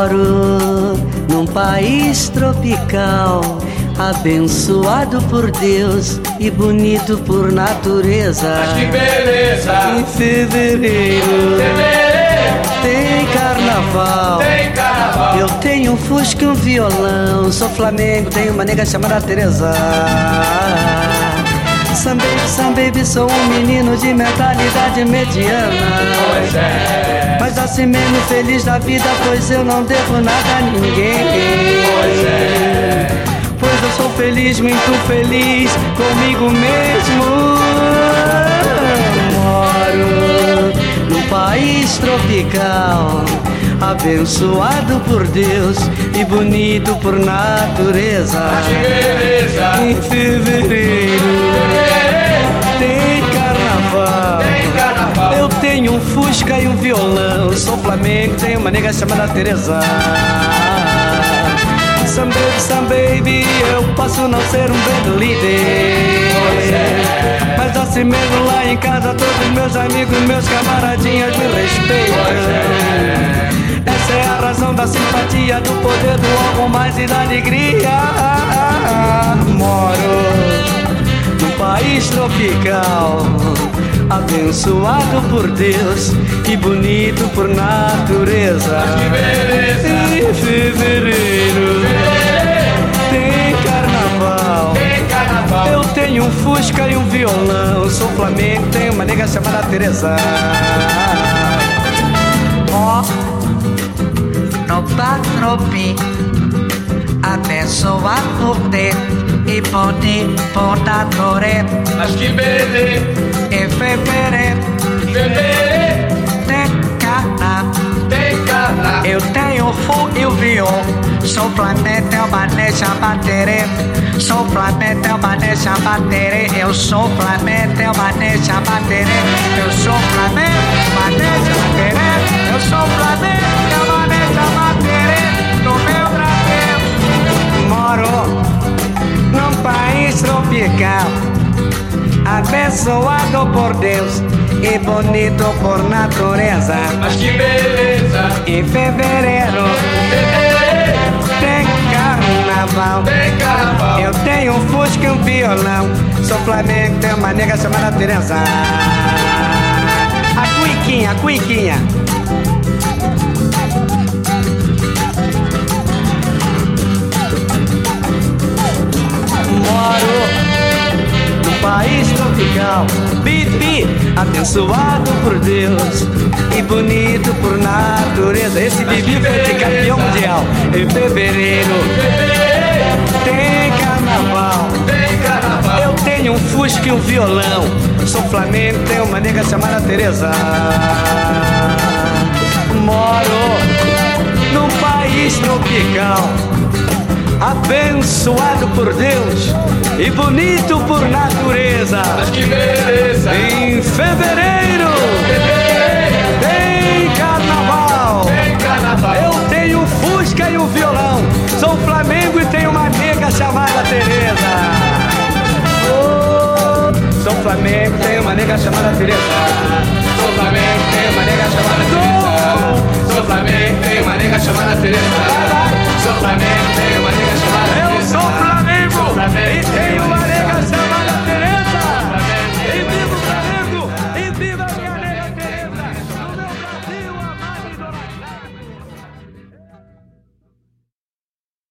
Moro num país tropical, abençoado por Deus e bonito por natureza. Mas que beleza! Em fevereiro tem carnaval. Tem carnaval. Eu tenho um fusca e um violão. Sou Flamengo, tenho uma nega chamada Teresa. Some baby, sou um menino de mentalidade mediana. Pois é. Mas assim mesmo feliz da vida, pois eu não devo nada a ninguém. Pois é. Pois eu sou feliz, muito feliz comigo mesmo. Moro num país tropical, abençoado por Deus e bonito por natureza. Mas que beleza! Em fevereiro tem carnaval. Tem carnaval. Eu tenho um fusca e um violão. Sou Flamengo, tenho uma nega chamada Teresa. Some baby, eu posso não ser um band líder. Pois é. Mas assim mesmo lá em casa todos meus amigos, meus camaradinhas me respeitam. Pois é. Essa é a razão da simpatia, do poder do algo mais e da alegria. Moro num país tropical, abençoado por Deus e bonito por natureza. Mas que beleza! Em fevereiro tem carnaval. Tem carnaval. Eu tenho um fusca e um violão. Sou Flamengo, tenho uma nega chamada Teresa. Ó, no Patropi, abençoado por Deus e bonito por natureza. Mas que beleza! Em fevereiro tem carnaval. Tem carnaval. Eu tenho o fogo e o violão. Sou Flamengo, tenho uma nega chamada Tereza. Sou Flamengo, tenho uma nega chamada Tereza. Eu sou Flamengo, tenho uma nega chamada Tereza. Eu sou Flamengo, uma nega chamada Tereza. Eu sou Flamengo, tenho uma nega chamada Tereza. No meu Brasil Moro num país tropical, abençoado por Deus e bonito por natureza. Mas que beleza! Em fevereiro tem carnaval. Tem carnaval. Eu tenho um fusca e um violão. Sou Flamengo, tenho uma nega chamada Teresa. A cuiquinha, a cuiquinha. Moro num país tropical, Bibi, abençoado por Deus e bonito por natureza. Esse Bibi foi de campeão mundial. Em fevereiro tem carnaval. Tem carnaval. Eu tenho um fusca e um violão. Sou Flamengo, tenho uma nega chamada Teresa. Moro num país tropical, abençoado por Deus e bonito por natureza. Mas que beleza! Em fevereiro tem carnaval. Tem carnaval. Eu tenho um fusca e um violão. Sou Flamengo e tenho uma nega chamada Teresa. Oh, sou Flamengo, tenho uma nega chamada Teresa. Sou Flamengo, tem uma nega chamada Teresa. Sou Flamengo, tem uma nega chamada Teresa. Sou Flamengo, tem uma nega chamada Teresa. Eu sou Flamengo Sou Flamengo, e tenho uma nega chamada